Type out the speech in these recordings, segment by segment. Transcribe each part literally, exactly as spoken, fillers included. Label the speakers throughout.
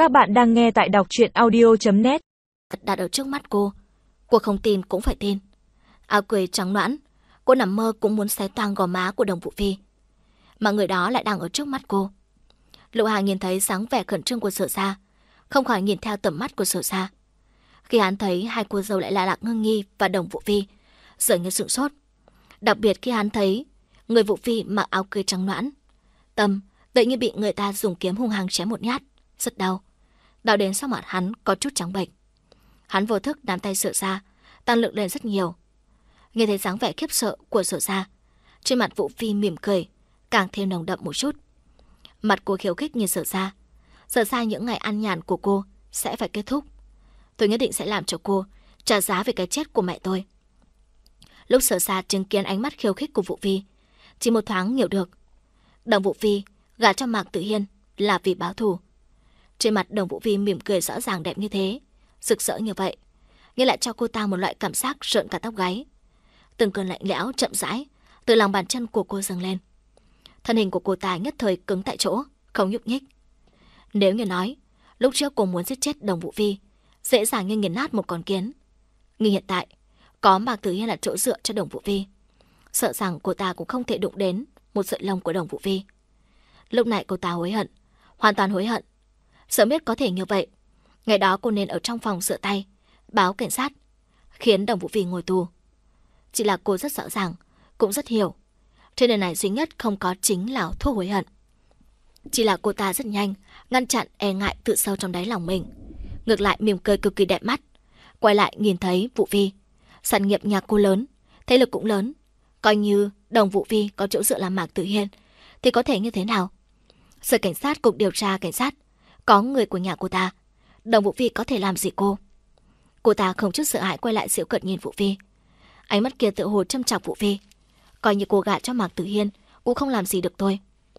Speaker 1: Các bạn đang nghe tại đọc truyện audio chấm net.
Speaker 2: Đặt ở trước mắt cô, cô không tin cũng phải tin. Áo cười trắng nõn, cô nằm mơ cũng muốn xé toang gò má của Đồng Vũ Phi, mà người đó lại đang ở trước mắt cô. Lục Hà nhìn thấy dáng vẻ khẩn trương của Sở Gia, không khỏi nhìn theo tầm mắt của Sở Gia. Khi hắn thấy hai cô dâu lại là Lạc Ngưng Nhi và Đồng Vũ Phi, dường như sửng sốt. Đặc biệt khi hắn thấy người Vũ Phi mặc áo cười trắng nõn, tâm tự như bị người ta dùng kiếm hung hăng chém một nhát, rất đau, đau đến sau mặt hắn có chút trắng bệch. Hắn vô thức nắm tay Sở Gia, tăng lực lên rất nhiều. Nghe thấy dáng vẻ khiếp sợ của Sở Gia, trên mặt Vũ Phi mỉm cười càng thêm nồng đậm một chút. Mặt cô khiêu khích nhìn Sở Gia. Sở Gia, những ngày an nhàn của cô sẽ phải kết thúc. Tôi nhất định sẽ làm cho cô trả giá về cái chết của mẹ tôi. Lúc Sở Gia chứng kiến ánh mắt khiêu khích của Vũ Phi, chỉ một thoáng hiểu được Đồng Vũ Phi gả cho Mạc Tử Hiên là vì báo thù. Trên mặt Đồng Vũ Phi mỉm cười rõ ràng đẹp như thế, rực rỡ như vậy, nhưng lại cho cô ta một loại cảm giác rợn cả tóc gáy. Từng cơn lạnh lẽo chậm rãi từ lòng bàn chân của cô dâng lên. Thân hình của cô ta nhất thời cứng tại chỗ, không nhúc nhích. Nếu như nói lúc trước cô muốn giết chết Đồng Vũ Phi dễ dàng như nghiền nát một con kiến, nhưng hiện tại có Mạc Tử Hiên là chỗ dựa cho Đồng Vũ Phi, sợ rằng cô ta cũng không thể đụng đến một sợi lông của Đồng Vũ Phi. Lúc này cô ta hối hận, hoàn toàn hối hận. Sớm biết có thể như vậy, ngày đó cô nên ở trong phòng rửa tay, báo cảnh sát, khiến Đồng Vũ Phi ngồi tù. Chỉ là cô rất rõ ràng, cũng rất hiểu, trên đời này duy nhất không có chính là thuốc hối hận. Chỉ là cô ta rất nhanh ngăn chặn e ngại tự sâu trong đáy lòng mình, ngược lại mỉm cười cực kỳ đẹp mắt, quay lại nhìn thấy Vũ Phi. Sản nghiệp nhà cô lớn, thế lực cũng lớn, coi như Đồng Vũ Phi có chỗ dựa là Mạc Tử Hiên thì có thể như thế nào? Sở cảnh sát, cục điều tra cảnh sát có người của nhà cô ta, Đồng Vũ Phi có thể làm gì cô? Cô ta không chút sợ hãi quay lại giễu cợt nhìn Vũ Phi. Ánh mắt kia tự hồ châm chọc Vũ Phi, coi như cô gả cho Mạc Tử Hiên cũng không làm gì được tôi.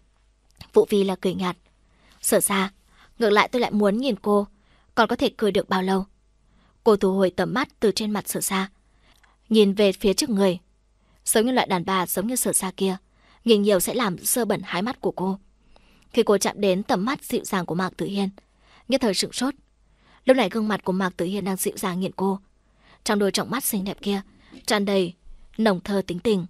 Speaker 2: Vũ Phi là cười nhạt. Sở Ra, ngược lại tôi lại muốn nhìn cô còn có thể cười được bao lâu. Cô thu hồi tầm mắt từ trên mặt Sở Ra, nhìn về phía trước người. Giống như loại đàn bà giống như Sở Ra kia, nhìn nhiều sẽ làm sơ bẩn hai mắt của cô. Khi cô chạm đến tầm mắt dịu dàng của Mạc Tử Hiên, nhất thời sửng sốt. Lúc này gương mặt của Mạc Tử Hiên đang dịu dàng nhìn cô, trong đôi tròng mắt xinh đẹp kia tràn đầy nồng thơ tính tình.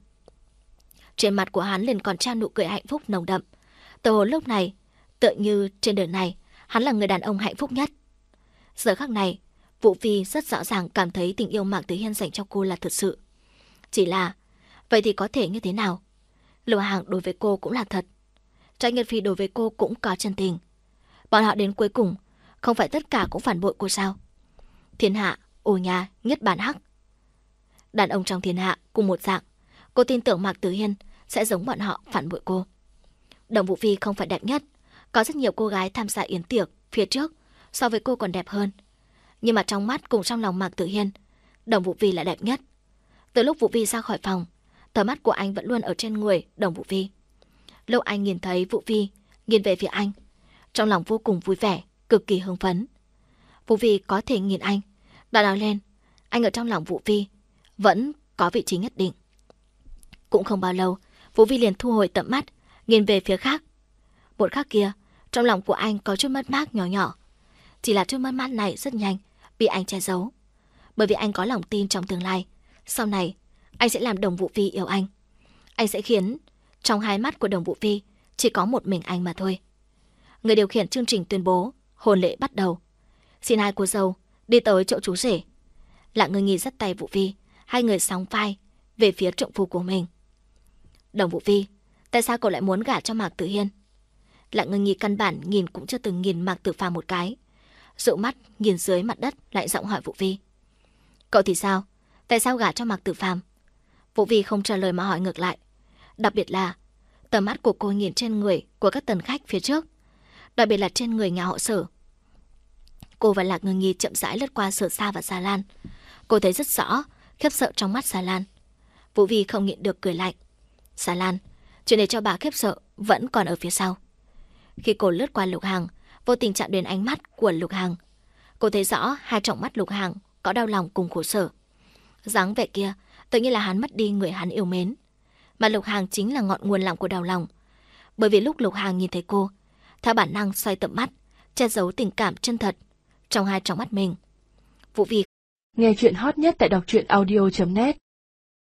Speaker 2: Trên mặt của hắn liền còn treo nụ cười hạnh phúc nồng đậm. Từ hồ lúc này, tựa như trên đời này hắn là người đàn ông hạnh phúc nhất. Giờ khắc này, Vũ Phi rất rõ ràng cảm thấy tình yêu Mạc Tử Hiên dành cho cô là thật sự. Chỉ là, vậy thì có thể như thế nào? Lô Hàng đối với cô cũng là thật, Trác Nhật Phi đối với cô cũng có chân tình. Bọn họ đến cuối cùng không phải tất cả cũng phản bội cô sao? Thiên hạ, ồ nhà, nhất bản hắc. Đàn ông trong thiên hạ cùng một dạng, cô tin tưởng Mạc Tử Hiên sẽ giống bọn họ phản bội cô. Đồng Vũ Phi không phải đẹp nhất, có rất nhiều cô gái tham gia yến tiệc phía trước so với cô còn đẹp hơn. Nhưng mà trong mắt cùng trong lòng Mạc Tử Hiên, Đồng Vũ Phi là đẹp nhất. Từ lúc Vũ Phi ra khỏi phòng, tầm mắt của anh vẫn luôn ở trên người Đồng Vũ Phi. Lúc anh nhìn thấy Vũ Phi nhìn về phía anh, trong lòng vô cùng vui vẻ, cực kỳ hưng phấn. Vũ Phi có thể nhìn anh, đã nói lên anh ở trong lòng Vũ Phi vẫn có vị trí nhất định. Cũng không bao lâu, Vũ Phi liền thu hồi tầm mắt, nhìn về phía khác. Một khắc kia, trong lòng của anh có chút mất mát nhỏ nhỏ. Chỉ là chút mất mát này rất nhanh bị anh che giấu, bởi vì anh có lòng tin trong tương lai, sau này anh sẽ làm Đồng Vũ Phi yêu anh. Anh sẽ khiến trong hai mắt của Đồng Vũ Phi chỉ có một mình anh mà thôi. Người điều khiển chương trình tuyên bố hôn lễ bắt đầu. Xin hai cô dâu đi tới chỗ chú rể. Lạc Ngưng Nhi dắt tay Vũ Phi, hai người sóng vai về phía trượng phu của mình. Đồng Vũ Phi, tại sao cậu lại muốn gả cho Mạc Tử Hiên? Lạc Ngưng Nhi căn bản nhìn cũng chưa từng nhìn Mạc Tử Phàm một cái, dụ mắt nhìn dưới mặt đất, lại giọng hỏi Vũ Phi. Cậu thì sao? Tại sao gả cho Mạc Tử Phàm? Vũ Phi không trả lời mà hỏi ngược lại. Đặc biệt là tầm mắt của cô nhìn trên người của các tần khách phía trước, đặc biệt là trên người nhà họ Sở. Cô và Lạc Ngưng Nhi chậm rãi lướt qua Sở Sa và Sa Lan. Cô thấy rất rõ khiếp sợ trong mắt Sa Lan. Vũ Phi không nhịn được cười lạnh. Sa Lan, chuyện để cho bà khiếp sợ vẫn còn ở phía sau. Khi cô lướt qua Lục Hàng, vô tình chạm đến ánh mắt của Lục Hàng. Cô thấy rõ hai tròng mắt Lục Hàng có đau lòng cùng khổ sở. Dáng vẻ kia tự nhiên là hắn mất đi người hắn yêu mến, mà Lục Hàng chính là ngọn nguồn lòng của đau lòng. Bởi vì lúc Lục Hàng nhìn thấy cô, theo bản năng xoay tầm mắt, che giấu tình cảm chân thật trong hai tròng mắt mình. Vũ Vi
Speaker 1: nghe chuyện hot nhất tại đọc truyện audio chấm net.